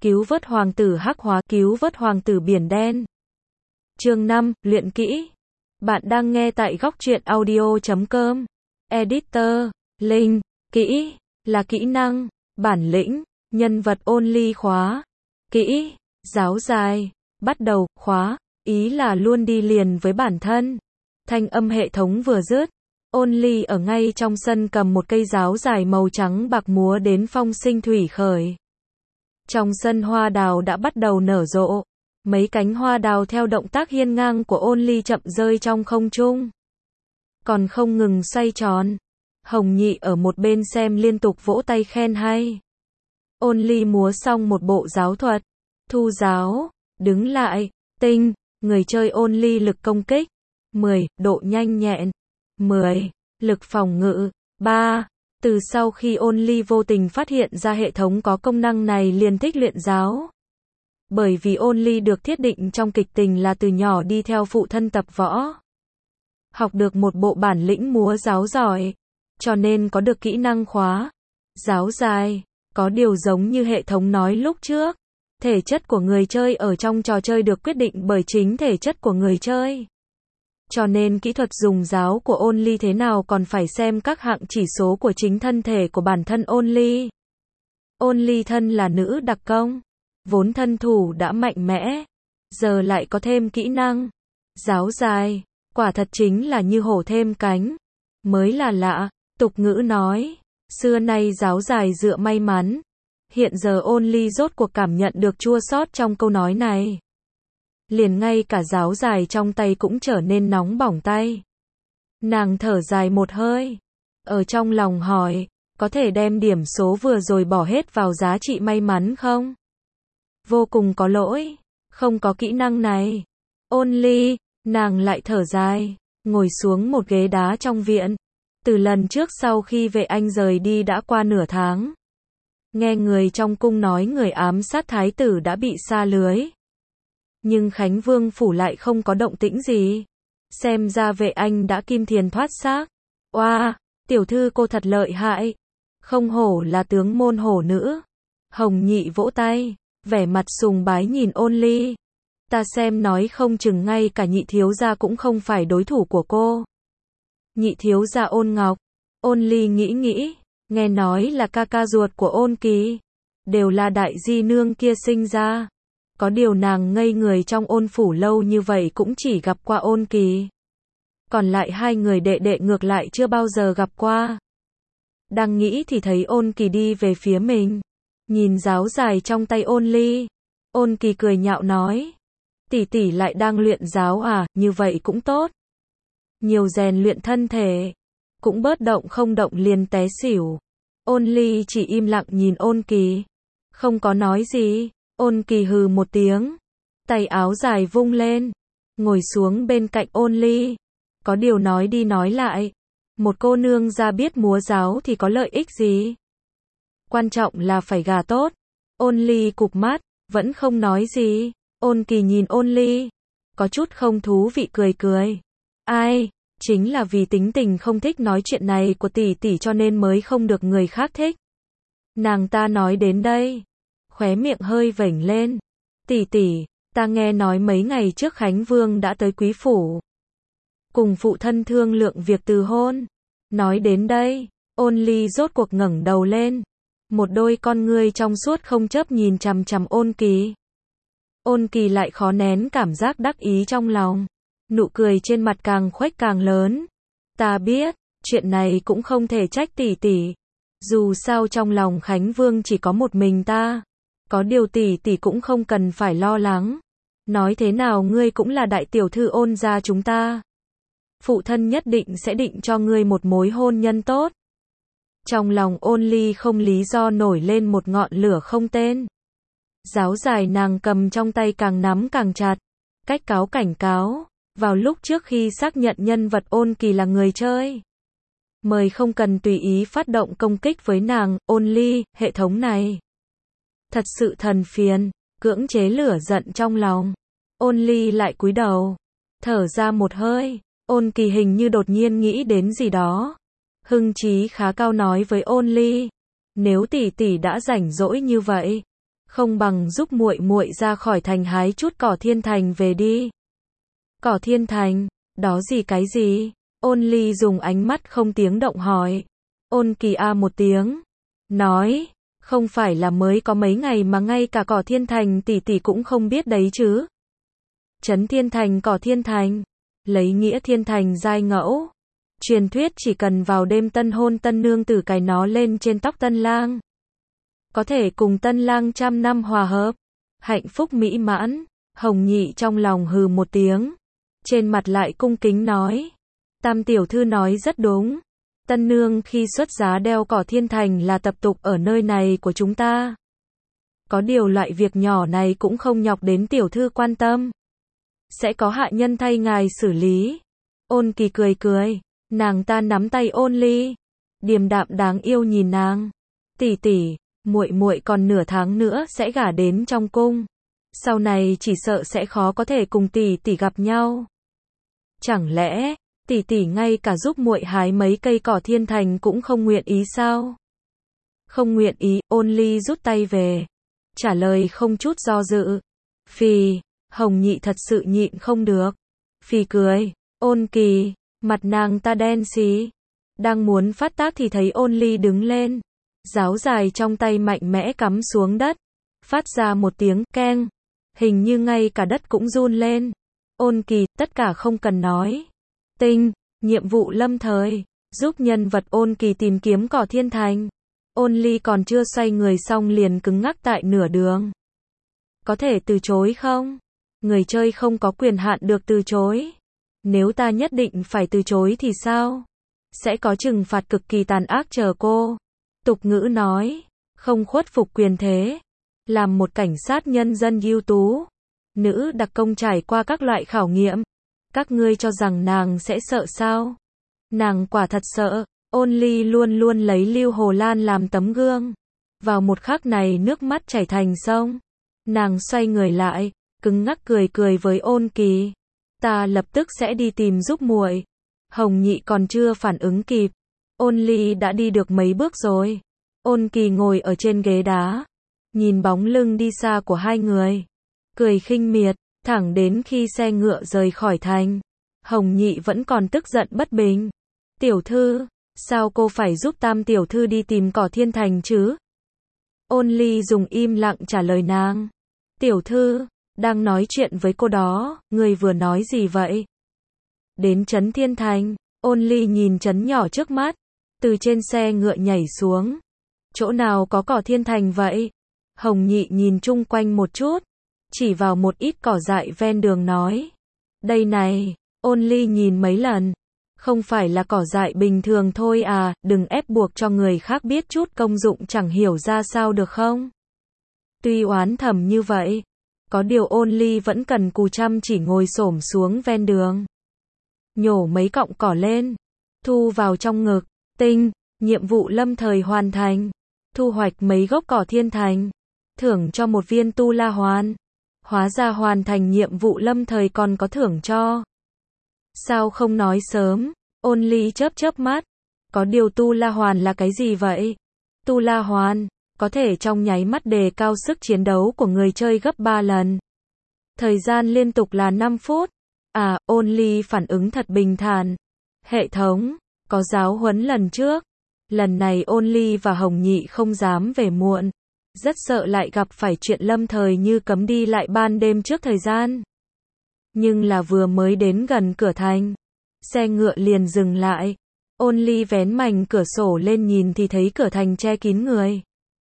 cứu vớt hoàng tử hắc hóa, cứu vớt hoàng tử biển đen. Chương 5, luyện kỹ. Bạn đang nghe tại góc truyện audio.com. Editor, Linh, kỹ, là kỹ năng, bản lĩnh, nhân vật only khóa. Kỹ, giáo dài, bắt đầu, khóa, ý là luôn đi liền với bản thân. Thanh âm hệ thống vừa dứt. Only ở ngay trong sân cầm một cây giáo dài màu trắng bạc múa đến phong sinh thủy khởi. Trong sân hoa đào đã bắt đầu nở rộ. Mấy cánh hoa đào theo động tác hiên ngang của Only chậm rơi trong không trung. Còn không ngừng xoay tròn. Hồng Nhị ở một bên xem liên tục vỗ tay khen hay. Only múa xong một bộ giáo thuật. Thu giáo, đứng lại, tinh, người chơi Only lực công kích. 10, độ nhanh nhẹn. 10, lực phòng ngự. 3, từ sau khi Only vô tình phát hiện ra hệ thống có công năng này liền thích luyện giáo. Bởi vì Only được thiết định trong kịch tình là từ nhỏ đi theo phụ thân tập võ. Học được một bộ bản lĩnh múa giáo giỏi. Cho nên có được kỹ năng khóa. Giáo dài. Có điều giống như hệ thống nói lúc trước. Thể chất của người chơi ở trong trò chơi được quyết định bởi chính thể chất của người chơi. Cho nên kỹ thuật dùng giáo của Only thế nào còn phải xem các hạng chỉ số của chính thân thể của bản thân Only. Only thân là nữ đặc công. Vốn thân thủ đã mạnh mẽ. Giờ lại có thêm kỹ năng. Giáo dài. Quả thật chính là như hổ thêm cánh. Mới là lạ. Tục ngữ nói. Xưa nay giáo dài dựa may mắn. Hiện giờ Only rốt cuộc cảm nhận được chua xót trong câu nói này. Liền ngay cả giáo dài trong tay cũng trở nên nóng bỏng tay. Nàng thở dài một hơi. Ở trong lòng hỏi. Có thể đem điểm số vừa rồi bỏ hết vào giá trị may mắn không? Vô cùng có lỗi. Không có kỹ năng này. Only, nàng lại thở dài. Ngồi xuống một ghế đá trong viện. Từ lần trước sau khi vệ anh rời đi đã qua nửa tháng. Nghe người trong cung nói người ám sát thái tử đã bị sa lưới. Nhưng Khánh Vương phủ lại không có động tĩnh gì. Xem ra vệ anh đã kim thiền thoát xác. Oa, tiểu thư cô thật lợi hại. Không hổ là tướng môn hổ nữ. Hồng Nhị vỗ tay, vẻ mặt sùng bái nhìn Only. Ta xem nói không chừng ngay cả nhị thiếu gia cũng không phải đối thủ của cô. Nhị thiếu gia Ôn Ngọc. Only nghĩ, nghe nói là ca ca ruột của Ôn Kỳ. Đều là đại di nương kia sinh ra. Có điều nàng ngây người trong Ôn phủ lâu như vậy cũng chỉ gặp qua Ôn Kỳ. Còn lại hai người đệ đệ ngược lại chưa bao giờ gặp qua. Đang nghĩ thì thấy Ôn Kỳ đi về phía mình. Nhìn giáo dài trong tay Only. Ôn Kỳ cười nhạo nói. Tỷ tỷ lại đang luyện giáo à, như vậy cũng tốt. Nhiều rèn luyện thân thể. Cũng bớt động không động liền té xỉu. Only chỉ im lặng nhìn Ôn Kỳ. Không có nói gì. Ôn Kỳ hừ một tiếng. Tay áo dài vung lên. Ngồi xuống bên cạnh Only. Có điều nói đi nói lại. Một cô nương ra biết múa giáo thì có lợi ích gì? Quan trọng là phải gà tốt. Only cụp mắt, vẫn không nói gì. Ôn Kỳ nhìn Only. Có chút không thú vị cười. Ai? Chính là vì tính tình không thích nói chuyện này của tỷ tỷ cho nên mới không được người khác thích. Nàng ta nói đến đây. Khóe miệng hơi vểnh lên. Tỷ tỷ, ta nghe nói mấy ngày trước Khánh Vương đã tới quý phủ. Cùng phụ thân thương lượng việc từ hôn. Nói đến đây, Only rốt cuộc ngẩng đầu lên. Một đôi con ngươi trong suốt không chớp nhìn chằm chằm Ôn Kỳ. Ôn Kỳ lại khó nén cảm giác đắc ý trong lòng. Nụ cười trên mặt càng khuếch càng lớn. Ta biết, chuyện này cũng không thể trách tỷ tỷ. Dù sao trong lòng Khánh Vương chỉ có một mình ta. Có điều tỷ tỷ cũng không cần phải lo lắng. Nói thế nào ngươi cũng là đại tiểu thư Ôn gia chúng ta. Phụ thân nhất định sẽ định cho ngươi một mối hôn nhân tốt. Trong lòng Only không lý do nổi lên một ngọn lửa không tên. Giáo dài nàng cầm trong tay càng nắm càng chặt. Cách cáo cảnh cáo. Vào lúc trước khi xác nhận nhân vật Ôn Kỳ là người chơi. Mời không cần tùy ý phát động công kích với nàng, Only, hệ thống này. Thật sự thần phiền, cưỡng chế lửa giận trong lòng. Only lại cúi đầu. Thở ra một hơi. Ôn Kỳ hình như đột nhiên nghĩ đến gì đó. Hưng chí khá cao nói với Only. Nếu tỷ tỷ đã rảnh rỗi như vậy, không bằng giúp muội muội ra khỏi thành hái chút cỏ thiên thành về đi. Cỏ thiên thành, đó gì cái gì? Ôn Ly dùng ánh mắt không tiếng động hỏi. Ôn Kỳ a một tiếng, nói, không phải là mới có mấy ngày mà ngay cả cỏ thiên thành tỷ tỷ cũng không biết đấy chứ. Trấn thiên thành cỏ thiên thành, lấy nghĩa thiên thành giai ngẫu. Truyền thuyết chỉ cần vào đêm tân hôn tân nương tử cài nó lên trên tóc tân lang, có thể cùng tân lang trăm năm hòa hợp, hạnh phúc mỹ mãn. Hồng Nhị trong lòng hừ một tiếng, trên mặt lại cung kính nói, Tam tiểu thư nói rất đúng. Tân nương khi xuất giá đeo cỏ thiên thành là tập tục ở nơi này của chúng ta. Có điều loại việc nhỏ này cũng không nhọc đến tiểu thư quan tâm. Sẽ có hạ nhân thay ngài xử lý. Ôn Kỳ cười cười, nàng ta nắm tay Ôn Ly, điềm đạm đáng yêu nhìn nàng. Tỷ tỷ, muội muội còn nửa tháng nữa sẽ gả đến trong cung. Sau này chỉ sợ sẽ khó có thể cùng tỷ tỷ gặp nhau. Chẳng lẽ tỷ tỷ ngay cả giúp muội hái mấy cây cỏ thiên thành cũng không nguyện ý sao? Không nguyện ý, Ôn Ly rút tay về, trả lời không chút do dự. Phì, Hồng Nhị thật sự nhịn không được. Phì cười, Ôn Kỳ, mặt nàng ta đen xì. Đang muốn phát tác thì thấy Ôn Ly đứng lên, giáo dài trong tay mạnh mẽ cắm xuống đất, phát ra một tiếng keng, hình như ngay cả đất cũng run lên. Ôn Kỳ, tất cả không cần nói. Tinh, nhiệm vụ lâm thời, giúp nhân vật Ôn Kỳ tìm kiếm cỏ thiên thành. Ôn Ly còn chưa xoay người xong liền cứng ngắc tại nửa đường. Có thể từ chối không? Người chơi không có quyền hạn được từ chối. Nếu ta nhất định phải từ chối thì sao? Sẽ có trừng phạt cực kỳ tàn ác chờ cô. Tục ngữ nói, không khuất phục quyền thế. Làm một cảnh sát nhân dân ưu tú, nữ đặc công trải qua các loại khảo nghiệm. Các ngươi cho rằng nàng sẽ sợ sao? Nàng quả thật sợ. Ôn Ly luôn luôn lấy Lưu Hồ Lan làm tấm gương. Vào một khắc này nước mắt chảy thành sông. Nàng xoay người lại, cứng ngắc cười cười với Ôn Kỳ. Ta lập tức sẽ đi tìm giúp muội. Hồng Nhị còn chưa phản ứng kịp. Ôn Ly đã đi được mấy bước rồi. Ôn Kỳ ngồi ở trên ghế đá, nhìn bóng lưng đi xa của hai người, cười khinh miệt, thẳng đến khi xe ngựa rời khỏi thành. Hồng Nhị vẫn còn tức giận bất bình. Tiểu thư, sao cô phải giúp Tam tiểu thư đi tìm cỏ thiên thành chứ? Ôn Ly dùng im lặng trả lời nàng. Tiểu thư, đang nói chuyện với cô đó, người vừa nói gì vậy? Đến trấn thiên thành, Ôn Ly nhìn trấn nhỏ trước mắt, từ trên xe ngựa nhảy xuống. Chỗ nào có cỏ thiên thành vậy? Hồng Nhị nhìn chung quanh một chút, chỉ vào một ít cỏ dại ven đường nói. Đây này, Ôn Ly nhìn mấy lần. Không phải là cỏ dại bình thường thôi à, đừng ép buộc cho người khác biết chút công dụng chẳng hiểu ra sao được không? Tuy oán thầm như vậy, có điều Ôn Ly vẫn cần cù chăm chỉ ngồi xổm xuống ven đường, nhổ mấy cọng cỏ lên, thu vào trong ngực. Tinh, nhiệm vụ lâm thời hoàn thành. Thu hoạch mấy gốc cỏ thiên thành, thưởng cho một viên tu la hoàn. Hóa ra hoàn thành nhiệm vụ lâm thời còn có thưởng cho. Sao không nói sớm? Ôn Ly chớp chớp mắt. Có điều tu la hoàn là cái gì vậy? Tu la hoàn có thể trong nháy mắt đề cao sức chiến đấu của người chơi gấp 3 lần. Thời gian liên tục là 5 phút. À, Ôn Ly phản ứng thật bình thản. Hệ thống có giáo huấn lần trước. Lần này Ôn Ly và Hồng Nhị không dám về muộn. Rất sợ lại gặp phải chuyện lâm thời như cấm đi lại ban đêm trước thời gian. Nhưng là vừa mới đến gần cửa thành, xe ngựa liền dừng lại. Ôn Ly vén mành cửa sổ lên nhìn thì thấy cửa thành che kín người.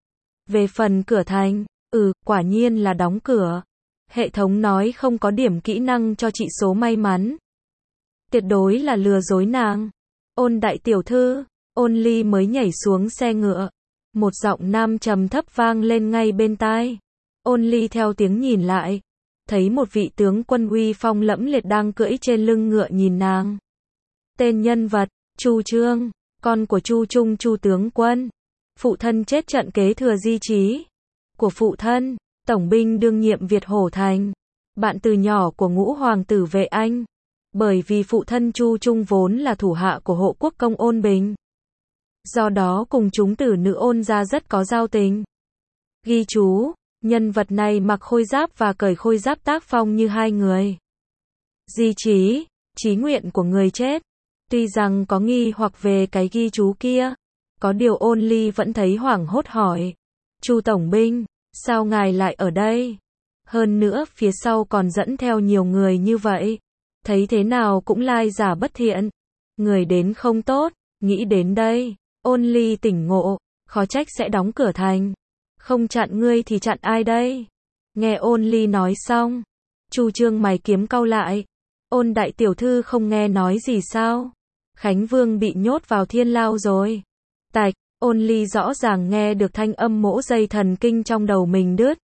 Về phần cửa thành, quả nhiên là đóng cửa. Hệ thống nói không có điểm kỹ năng cho trị số may mắn. Tuyệt đối là lừa dối nàng. Ôn đại tiểu thư, Ôn Ly mới nhảy xuống xe ngựa. Một giọng nam trầm thấp vang lên ngay bên tai. Ôn Ly theo tiếng nhìn lại, thấy một vị tướng quân uy phong lẫm liệt đang cưỡi trên lưng ngựa nhìn nàng. Tên nhân vật, Chu Trương, con của Chu Trung Chu tướng quân. Phụ thân chết trận kế thừa di chí của phụ thân, tổng binh đương nhiệm Việt Hổ Thành. Bạn từ nhỏ của Ngũ hoàng tử Vệ Anh. Bởi vì phụ thân Chu Trung vốn là thủ hạ của hộ quốc công Ôn Bình. Do đó cùng chúng tử nữ Ôn gia rất có giao tình. Ghi chú, Nhân vật này mặc khôi giáp và cởi khôi giáp tác phong như hai người. Di chí, chí nguyện của người chết. Tuy rằng có nghi hoặc về cái ghi chú kia, có điều Ôn Ly vẫn thấy hoảng hốt hỏi. Chu tổng binh, sao ngài lại ở đây? Hơn nữa phía sau còn dẫn theo nhiều người như vậy. Thấy thế nào cũng lai giả bất thiện. Người đến không tốt, nghĩ đến đây. Ôn Ly tỉnh ngộ, khó trách sẽ đóng cửa thành. Không chặn ngươi thì chặn ai đây? Nghe Ôn Ly nói xong, Chu Chương mày kiếm cau lại. Ôn đại tiểu thư không nghe nói gì sao? Khánh Vương bị nhốt vào thiên lao rồi. Tạch, Ôn Ly rõ ràng nghe được thanh âm mỗ dây thần kinh trong đầu mình đứt.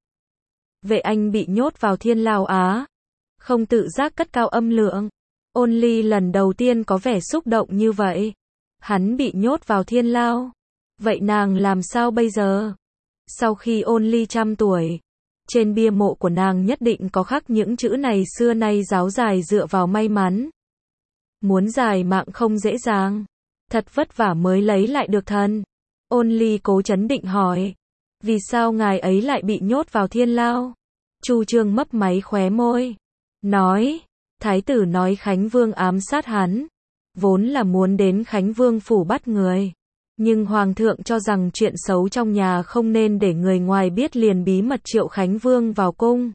Vệ anh bị nhốt vào thiên lao á? Không tự giác cất cao âm lượng. Ôn Ly lần đầu tiên có vẻ xúc động như vậy. Hắn bị nhốt vào thiên lao. Vậy nàng làm sao bây giờ? Sau khi Ôn Ly trăm tuổi, trên bia mộ của nàng nhất định có khắc những chữ này: xưa nay giáo dài dựa vào may mắn. Muốn dài mạng không dễ dàng. Thật vất vả mới lấy lại được thần. Ôn Ly cố trấn định hỏi. Vì sao ngài ấy lại bị nhốt vào thiên lao? Chu Chương mấp máy khóe môi. Nói, thái tử nói Khánh Vương ám sát hắn. Vốn là muốn đến Khánh Vương phủ bắt người. Nhưng Hoàng thượng cho rằng chuyện xấu trong nhà không nên để người ngoài biết, liền bí mật triệu Khánh Vương vào cung.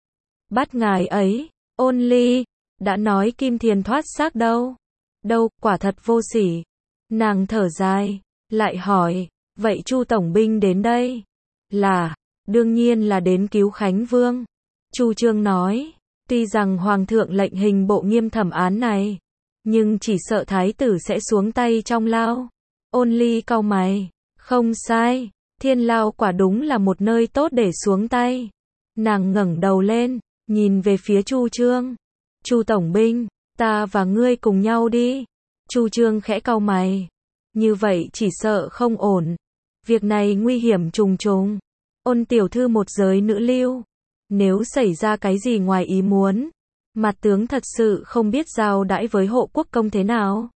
Bắt ngài ấy. Ôn Ly, đã nói Kim Thiền thoát xác đâu? Đâu, quả thật vô sỉ. Nàng thở dài, lại hỏi, vậy Chu tổng binh đến đây? Là, đương nhiên là đến cứu Khánh Vương. Chu Chương nói, tuy rằng Hoàng thượng lệnh hình bộ nghiêm thẩm án này, nhưng chỉ sợ thái tử sẽ xuống tay trong lao. Ôn Ly cau mày, không sai, thiên lao quả đúng là một nơi tốt để xuống tay. Nàng ngẩng đầu lên, nhìn về phía Chu Chương. Chu tổng binh, ta và ngươi cùng nhau đi. Chu Chương khẽ cau mày, như vậy chỉ sợ không ổn. Việc này nguy hiểm trùng trùng. Ôn tiểu thư một giới nữ lưu, nếu xảy ra cái gì ngoài ý muốn, mặt tướng thật sự không biết giao đãi với hộ quốc công thế nào.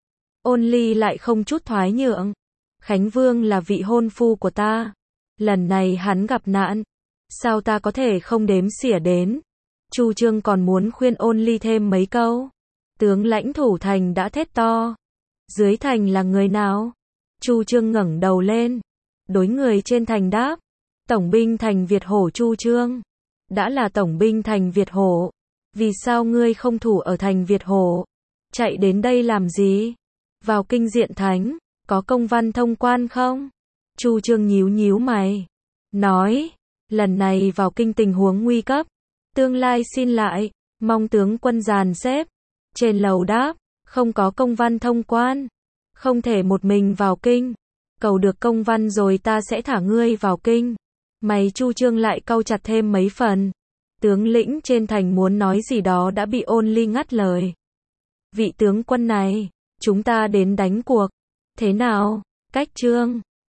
Ôn Ly lại không chút thoái nhượng. Khánh Vương là vị hôn phu của ta. Lần này hắn gặp nạn, sao ta có thể không đếm xỉa đến? Chu Chương còn muốn khuyên Ôn Ly thêm mấy câu. Tướng lãnh thủ thành đã thét to. Dưới thành là người nào? Chu Chương ngẩng đầu lên. Đối người trên thành đáp. Tổng binh thành Việt Hổ Chu Chương. Đã là tổng binh thành Việt Hổ, vì sao ngươi không thủ ở thành Việt Hổ? Chạy đến đây làm gì? Vào kinh diện thánh, có công văn thông quan không? Chu Chương nhíu nhíu mày, nói, lần này vào kinh tình huống nguy cấp, tương lai xin lại, mong tướng quân dàn xếp. Trên lầu đáp, không có công văn thông quan, không thể một mình vào kinh, cầu được công văn rồi ta sẽ thả ngươi vào kinh. Mày Chu Chương lại cau chặt thêm mấy phần. Tướng lĩnh trên thành muốn nói gì đó đã bị Ôn Ly ngắt lời. Vị tướng quân này, chúng ta đến đánh cuộc. Thế nào? Cách Chương